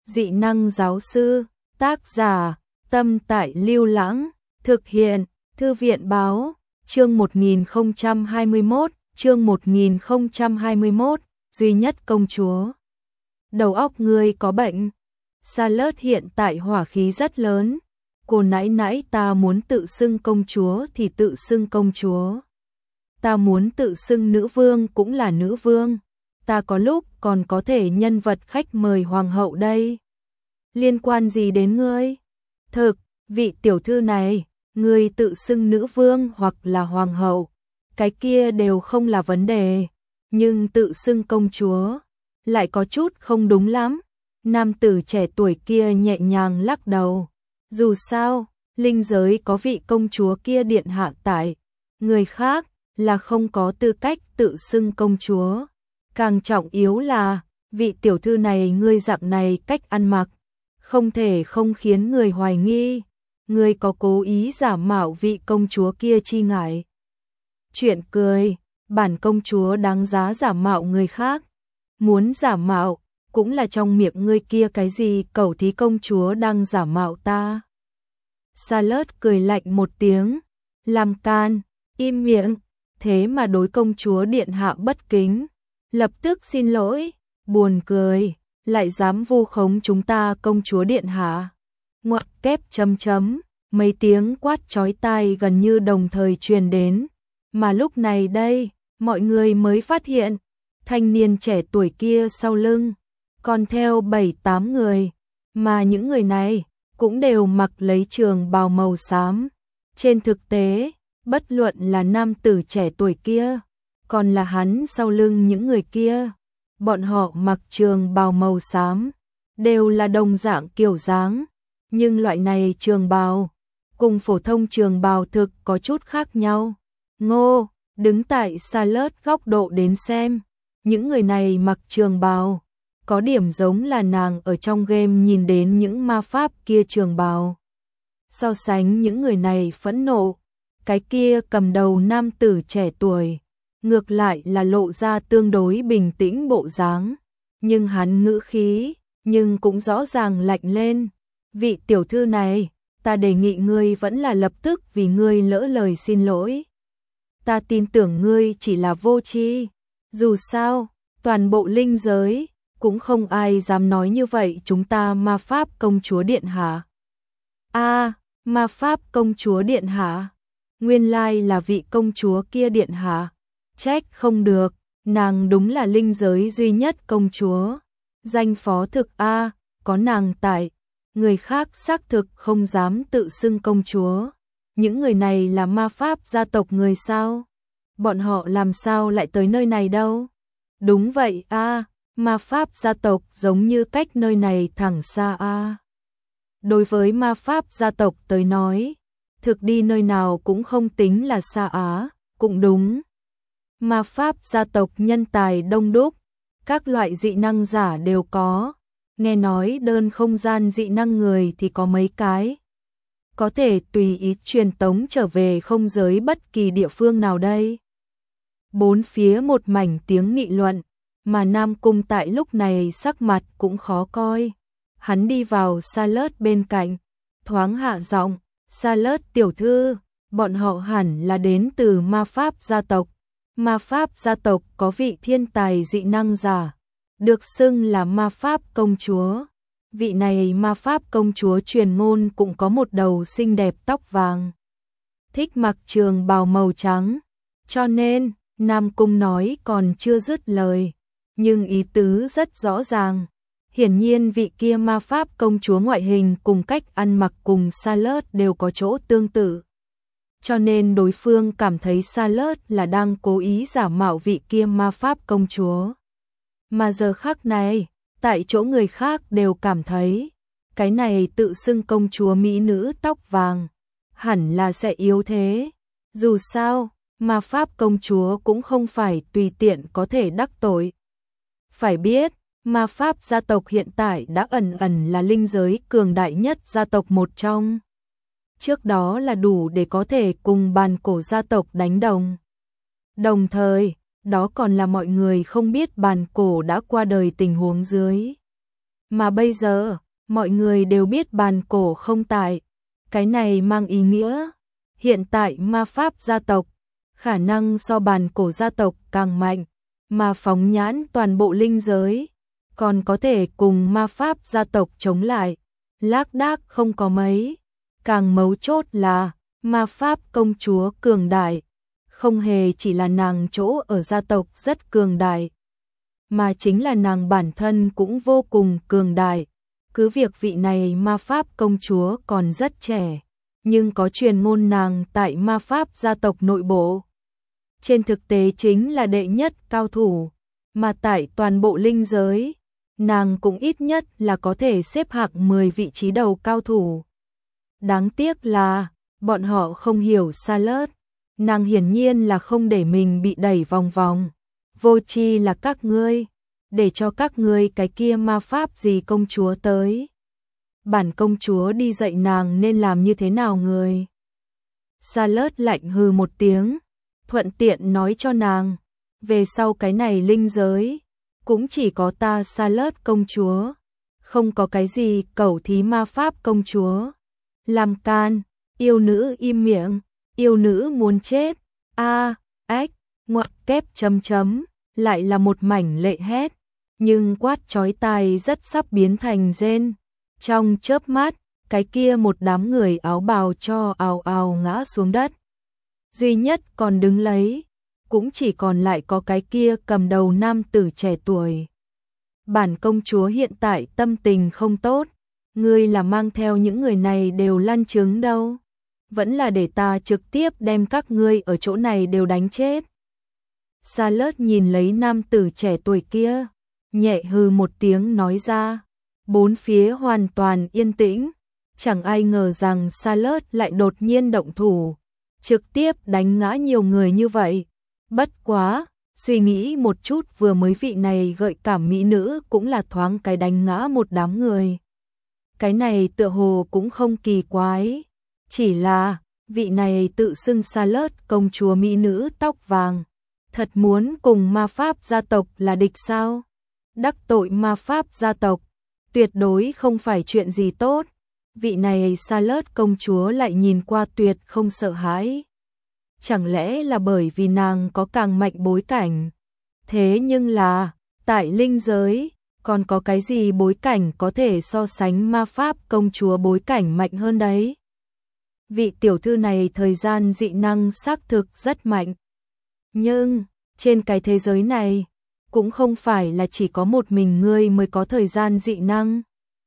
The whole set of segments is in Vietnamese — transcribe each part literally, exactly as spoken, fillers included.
dị năng giáo sư, tác giả, Tâm Tại Lưu Lãng, thực hiện, Thư viện báo, chương một nghìn không trăm hai mươi mốt, chương một nghìn không trăm hai mươi mốt, duy nhất công chúa. Đầu óc ngươi có bệnh. Charlotte hiện tại hỏa khí rất lớn. Cô nãy nãy ta muốn tự xưng công chúa thì tự xưng công chúa. Ta muốn tự xưng nữ vương cũng là nữ vương. Ta có lúc còn có thể nhân vật khách mời hoàng hậu đây. Liên quan gì đến ngươi? Thực, vị tiểu thư này, ngươi tự xưng nữ vương hoặc là hoàng hậu, cái kia đều không là vấn đề. Nhưng tự xưng công chúa, lại có chút không đúng lắm. Nam tử trẻ tuổi kia nhẹ nhàng lắc đầu. Dù sao, linh giới có vị công chúa kia điện hạ tại, người khác là không có tư cách tự xưng công chúa. Càng trọng yếu là, vị tiểu thư này ngươi dạng này cách ăn mặc, không thể không khiến người hoài nghi, ngươi có cố ý giả mạo vị công chúa kia chi ngại. Chuyện cười, bản công chúa đáng giá giả mạo người khác. Muốn giả mạo, cũng là trong miệng ngươi kia cái gì cẩu thí công chúa đang giả mạo ta. Charlotte cười lạnh một tiếng, làm can, im miệng, thế mà đối công chúa điện hạ bất kính. Lập tức xin lỗi, buồn cười, lại dám vu khống chúng ta công chúa điện hạ. Ngoặc kép chấm chấm, mấy tiếng quát chói tai gần như đồng thời truyền đến. Mà lúc này đây, mọi người mới phát hiện, thanh niên trẻ tuổi kia sau lưng, còn theo bảy tám người, mà những người này cũng đều mặc lấy trường bào màu xám. Trên thực tế, bất luận là nam tử trẻ tuổi kia, còn là hắn sau lưng những người kia, bọn họ mặc trường bào màu xám, đều là đồng dạng kiểu dáng, nhưng loại này trường bào cùng phổ thông trường bào thực có chút khác nhau. Ngô, đứng tại Charlotte góc độ đến xem, những người này mặc trường bào, có điểm giống là nàng ở trong game nhìn đến những ma pháp kia trường bào. So sánh những người này phẫn nộ, cái kia cầm đầu nam tử trẻ tuổi, ngược lại là lộ ra tương đối bình tĩnh bộ dáng, nhưng hắn ngữ khí, nhưng cũng rõ ràng lạnh lên. Vị tiểu thư này, ta đề nghị ngươi vẫn là lập tức vì ngươi lỡ lời xin lỗi. Ta tin tưởng ngươi chỉ là vô tri, dù sao, toàn bộ linh giới, cũng không ai dám nói như vậy chúng ta ma pháp công chúa điện hạ. A, ma pháp công chúa điện hạ, nguyên lai là vị công chúa kia điện hạ. Trách không được, nàng đúng là linh giới duy nhất công chúa. Danh phó thực A, có nàng tại, người khác xác thực không dám tự xưng công chúa. Những người này là ma pháp gia tộc người sao? Bọn họ làm sao lại tới nơi này đâu? Đúng vậy A, ma pháp gia tộc giống như cách nơi này thẳng xa A. Đối với ma pháp gia tộc tới nói, thực đi nơi nào cũng không tính là xa Á, cũng đúng. Ma pháp gia tộc nhân tài đông đúc, các loại dị năng giả đều có, nghe nói đơn không gian dị năng người thì có mấy cái. Có thể tùy ý truyền tống trở về không giới bất kỳ địa phương nào đây. Bốn phía một mảnh tiếng nghị luận, mà Nam Cung tại lúc này sắc mặt cũng khó coi. Hắn đi vào Charlotte bên cạnh, thoáng hạ giọng, Charlotte tiểu thư, bọn họ hẳn là đến từ ma pháp gia tộc. Ma pháp gia tộc có vị thiên tài dị năng giả, được xưng là ma pháp công chúa. Vị này ma pháp công chúa truyền ngôn cũng có một đầu xinh đẹp tóc vàng, thích mặc trường bào màu trắng, cho nên Nam Cung nói còn chưa dứt lời, nhưng ý tứ rất rõ ràng. Hiển nhiên vị kia ma pháp công chúa ngoại hình cùng cách ăn mặc cùng Charlotte đều có chỗ tương tự. Cho nên đối phương cảm thấy Charlotte là đang cố ý giả mạo vị kia ma pháp công chúa. Mà giờ khắc này, tại chỗ người khác đều cảm thấy, cái này tự xưng công chúa mỹ nữ tóc vàng, hẳn là sẽ yếu thế. Dù sao, ma pháp công chúa cũng không phải tùy tiện có thể đắc tội. Phải biết, ma pháp gia tộc hiện tại đã ẩn ẩn là linh giới cường đại nhất gia tộc một trong. Trước đó là đủ để có thể cùng bàn cổ gia tộc đánh đồng. Đồng thời, đó còn là mọi người không biết bàn cổ đã qua đời tình huống dưới. Mà bây giờ, mọi người đều biết bàn cổ không tại. Cái này mang ý nghĩa, hiện tại ma pháp gia tộc, khả năng so bàn cổ gia tộc càng mạnh, mà phóng nhãn toàn bộ linh giới, còn có thể cùng ma pháp gia tộc chống lại. Lác đác không có mấy, càng mấu chốt là ma pháp công chúa cường đại, không hề chỉ là nàng chỗ ở gia tộc rất cường đại, mà chính là nàng bản thân cũng vô cùng cường đại. Cứ việc vị này ma pháp công chúa còn rất trẻ, nhưng có truyền ngôn nàng tại ma pháp gia tộc nội bộ. Trên thực tế chính là đệ nhất cao thủ, mà tại toàn bộ linh giới, nàng cũng ít nhất là có thể xếp hạng mười vị trí đầu cao thủ. Đáng tiếc là, bọn họ không hiểu Charlotte, nàng hiển nhiên là không để mình bị đẩy vòng vòng. Vô chi là các ngươi, để cho các ngươi cái kia ma pháp gì công chúa tới. Bản công chúa đi dạy nàng nên làm như thế nào người. Charlotte lạnh hừ một tiếng, thuận tiện nói cho nàng, về sau cái này linh giới, cũng chỉ có ta Charlotte công chúa, không có cái gì cẩu thí ma pháp công chúa. Làm can, yêu nữ im miệng, yêu nữ muốn chết, a ếch, ngoặc kép chấm chấm, lại là một mảnh lệ hét, nhưng quát chói tai rất sắp biến thành rên. Trong chớp mắt, cái kia một đám người áo bào cho ào ào ngã xuống đất. Duy nhất còn đứng lấy, cũng chỉ còn lại có cái kia cầm đầu nam tử trẻ tuổi. Bản công chúa hiện tại tâm tình không tốt, ngươi là mang theo những người này đều lăn trứng đâu, vẫn là để ta trực tiếp đem các ngươi ở chỗ này đều đánh chết. Charlotte nhìn lấy nam tử trẻ tuổi kia, nhẹ hừ một tiếng nói ra. Bốn phía hoàn toàn yên tĩnh, chẳng ai ngờ rằng Charlotte lại đột nhiên động thủ, trực tiếp đánh ngã nhiều người như vậy. Bất quá, suy nghĩ một chút vừa mới vị này gợi cảm mỹ nữ cũng là thoáng cái đánh ngã một đám người. Cái này tựa hồ cũng không kỳ quái, chỉ là vị này tự xưng Charlotte công chúa mỹ nữ tóc vàng, thật muốn cùng ma pháp gia tộc là địch sao? Đắc tội ma pháp gia tộc, tuyệt đối không phải chuyện gì tốt. Vị này Charlotte công chúa lại nhìn qua tuyệt không sợ hãi. Chẳng lẽ là bởi vì nàng có càng mạnh bối cảnh? Thế nhưng là, tại linh giới, còn có cái gì bối cảnh có thể so sánh ma pháp công chúa bối cảnh mạnh hơn đấy? Vị tiểu thư này thời gian dị năng xác thực rất mạnh. Nhưng, trên cái thế giới này, cũng không phải là chỉ có một mình ngươi mới có thời gian dị năng.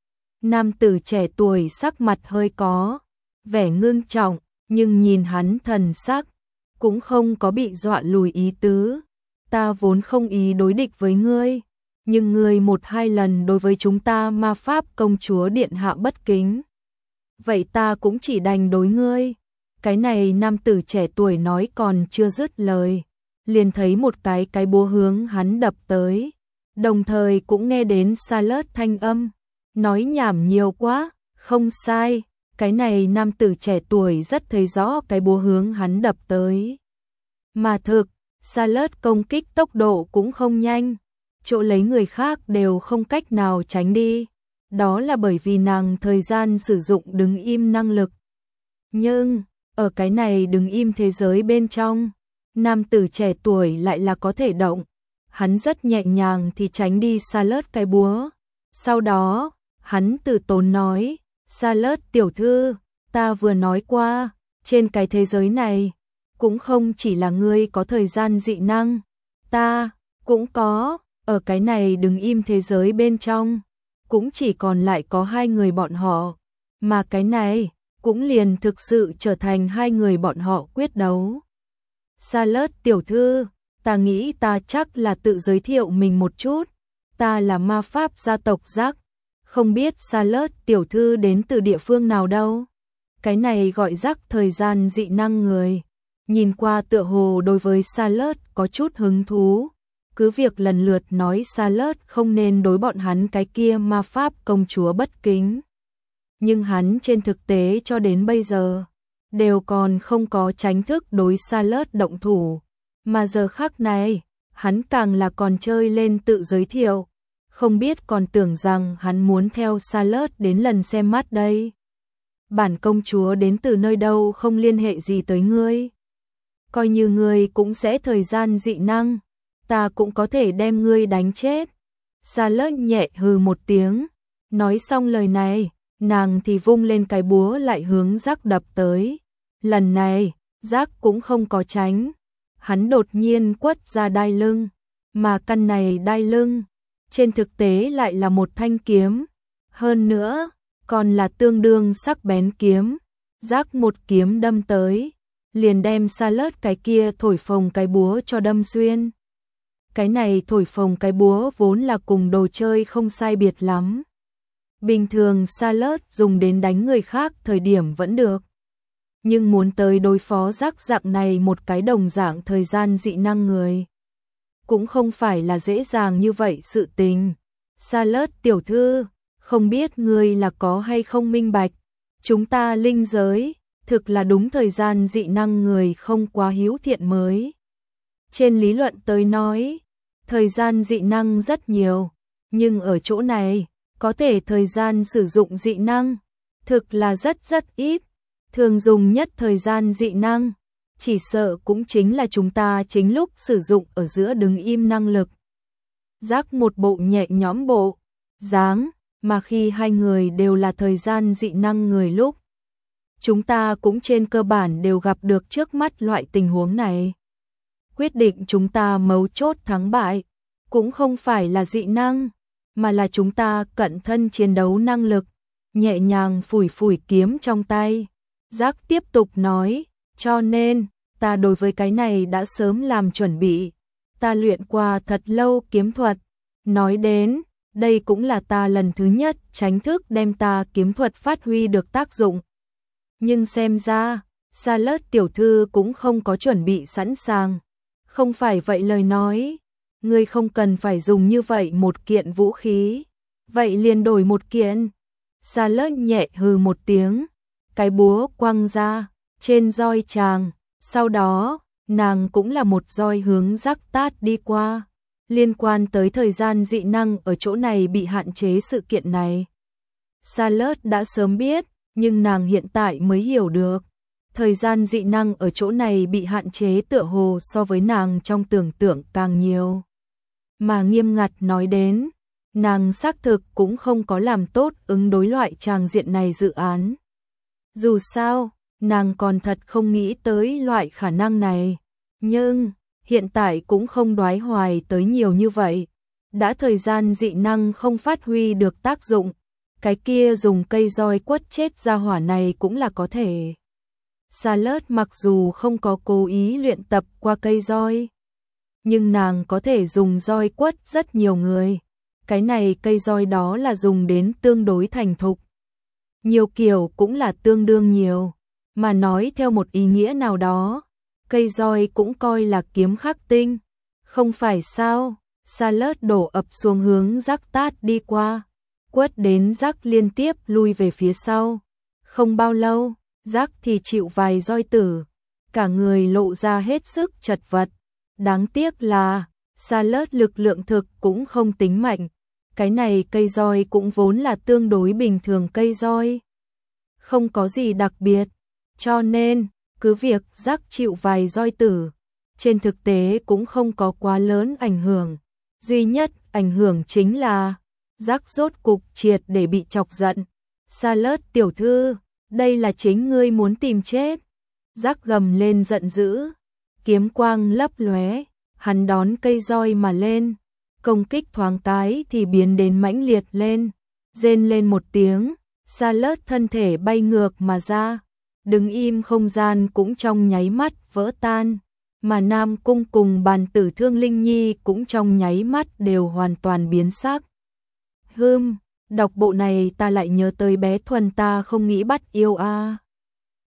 Nam tử trẻ tuổi sắc mặt hơi có vẻ ngưng trọng, nhưng nhìn hắn thần sắc, cũng không có bị dọa lùi ý tứ. Ta vốn không ý đối địch với ngươi, nhưng ngươi một hai lần đối với chúng ta ma pháp công chúa điện hạ bất kính. Vậy ta cũng chỉ đành đối ngươi. Cái này nam tử trẻ tuổi nói còn chưa dứt lời, liền thấy một cái cái búa hướng hắn đập tới, đồng thời cũng nghe đến Charlotte thanh âm, nói nhảm nhiều quá, không sai, cái này nam tử trẻ tuổi rất thấy rõ cái búa hướng hắn đập tới. Mà thực, Charlotte công kích tốc độ cũng không nhanh, chỗ lấy người khác đều không cách nào tránh đi, đó là bởi vì nàng thời gian sử dụng đứng im năng lực. Nhưng, ở cái này đứng im thế giới bên trong, nam tử trẻ tuổi lại là có thể động, hắn rất nhẹ nhàng thì tránh đi Charlotte cái búa. Sau đó, hắn từ tốn nói, Charlotte tiểu thư, ta vừa nói qua, trên cái thế giới này, cũng không chỉ là ngươi có thời gian dị năng, ta cũng có, ở cái này đứng im thế giới bên trong, cũng chỉ còn lại có hai người bọn họ, mà cái này cũng liền thực sự trở thành hai người bọn họ quyết đấu. Charlotte tiểu thư, ta nghĩ ta chắc là tự giới thiệu mình một chút, ta là ma pháp gia tộc Jack, không biết Charlotte tiểu thư đến từ địa phương nào đâu. Cái này gọi Jack thời gian dị năng người, nhìn qua tựa hồ đối với Charlotte có chút hứng thú, cứ việc lần lượt nói Charlotte không nên đối bọn hắn cái kia ma pháp công chúa bất kính. Nhưng hắn trên thực tế cho đến bây giờ, đều còn không có tránh thức đối Charlotte động thủ, mà giờ khắc này, hắn càng là còn chơi lên tự giới thiệu, không biết còn tưởng rằng hắn muốn theo Charlotte đến lần xem mắt đây. Bản công chúa đến từ nơi đâu không liên hệ gì tới ngươi. Coi như ngươi cũng sẽ thời gian dị năng, ta cũng có thể đem ngươi đánh chết. Charlotte nhẹ hừ một tiếng, nói xong lời này, nàng thì vung lên cái búa lại hướng Jack đập tới. Lần này, Jack cũng không có tránh, hắn đột nhiên quất ra đai lưng, mà căn này đai lưng, trên thực tế lại là một thanh kiếm, hơn nữa, còn là tương đương sắc bén kiếm. Jack một kiếm đâm tới, liền đem Charlotte cái kia thổi phồng cái búa cho đâm xuyên. Cái này thổi phồng cái búa vốn là cùng đồ chơi không sai biệt lắm. Bình thường Charlotte dùng đến đánh người khác thời điểm vẫn được. Nhưng muốn tới đối phó Jack dạng này một cái đồng dạng thời gian dị năng người, cũng không phải là dễ dàng như vậy sự tình. Charlotte tiểu thư, không biết ngươi là có hay không minh bạch, chúng ta linh giới, thực là đúng thời gian dị năng người không quá hiếu thiện mới. Trên lý luận tới nói, thời gian dị năng rất nhiều, nhưng ở chỗ này, có thể thời gian sử dụng dị năng, thực là rất rất ít, thường dùng nhất thời gian dị năng, chỉ sợ cũng chính là chúng ta chính lúc sử dụng ở giữa đứng im năng lực. Giác một bộ nhẹ nhõm bộ, dáng, mà khi hai người đều là thời gian dị năng người lúc, chúng ta cũng trên cơ bản đều gặp được trước mắt loại tình huống này. Quyết định chúng ta mấu chốt thắng bại, cũng không phải là dị năng, mà là chúng ta cận thân chiến đấu năng lực. Nhẹ nhàng phủi phủi kiếm trong tay, Giác tiếp tục nói, cho nên, ta đối với cái này đã sớm làm chuẩn bị, ta luyện qua thật lâu kiếm thuật, nói đến, đây cũng là ta lần thứ nhất tránh thức đem ta kiếm thuật phát huy được tác dụng. Nhưng xem ra, Charlotte tiểu thư cũng không có chuẩn bị sẵn sàng, không phải vậy lời nói, ngươi không cần phải dùng như vậy một kiện vũ khí, vậy liền đổi một kiện. Charlotte nhẹ hừ một tiếng, cái búa quăng ra, trên roi chàng, sau đó, nàng cũng là một roi hướng Jack tát đi qua. Liên quan tới thời gian dị năng ở chỗ này bị hạn chế sự kiện này, Charlotte đã sớm biết, nhưng nàng hiện tại mới hiểu được. Thời gian dị năng ở chỗ này bị hạn chế tựa hồ so với nàng trong tưởng tượng càng nhiều. Mà nghiêm ngặt nói đến, nàng xác thực cũng không có làm tốt ứng đối loại tràng diện này dự án. Dù sao, nàng còn thật không nghĩ tới loại khả năng này, nhưng hiện tại cũng không đoái hoài tới nhiều như vậy. Đã thời gian dị năng không phát huy được tác dụng, cái kia dùng cây roi quất chết ra hỏa này cũng là có thể. Charlotte mặc dù không có cố ý luyện tập qua cây roi, nhưng nàng có thể dùng roi quất rất nhiều người. Cái này cây roi đó là dùng đến tương đối thành thục. Nhiều kiểu cũng là tương đương nhiều, mà nói theo một ý nghĩa nào đó, cây roi cũng coi là kiếm khắc tinh, không phải sao? Charlotte đổ ập xuống hướng Jack tát đi qua, quất đến Jack liên tiếp lui về phía sau. Không bao lâu, Jack thì chịu vài roi tử, cả người lộ ra hết sức chật vật. Đáng tiếc là, Charlotte lực lượng thực cũng không tính mạnh, cái này cây roi cũng vốn là tương đối bình thường cây roi, không có gì đặc biệt, cho nên, cứ việc Jack chịu vài roi tử, trên thực tế cũng không có quá lớn ảnh hưởng. Duy nhất ảnh hưởng chính là Jack rốt cục triệt để bị chọc giận. Charlotte tiểu thư, đây là chính ngươi muốn tìm chết. Jack gầm lên giận dữ, kiếm quang lấp lóe, hắn đón cây roi mà lên, công kích thoáng cái thì biến đến mãnh liệt lên, rên lên một tiếng, Charlotte thân thể bay ngược mà ra, đứng im không gian cũng trong nháy mắt vỡ tan, mà Nam Cung cùng bàn tử Thương Linh Nhi cũng trong nháy mắt đều hoàn toàn biến sắc. Hừm, đọc bộ này ta lại nhớ tới bé Thuần ta không nghĩ bắt yêu a. À.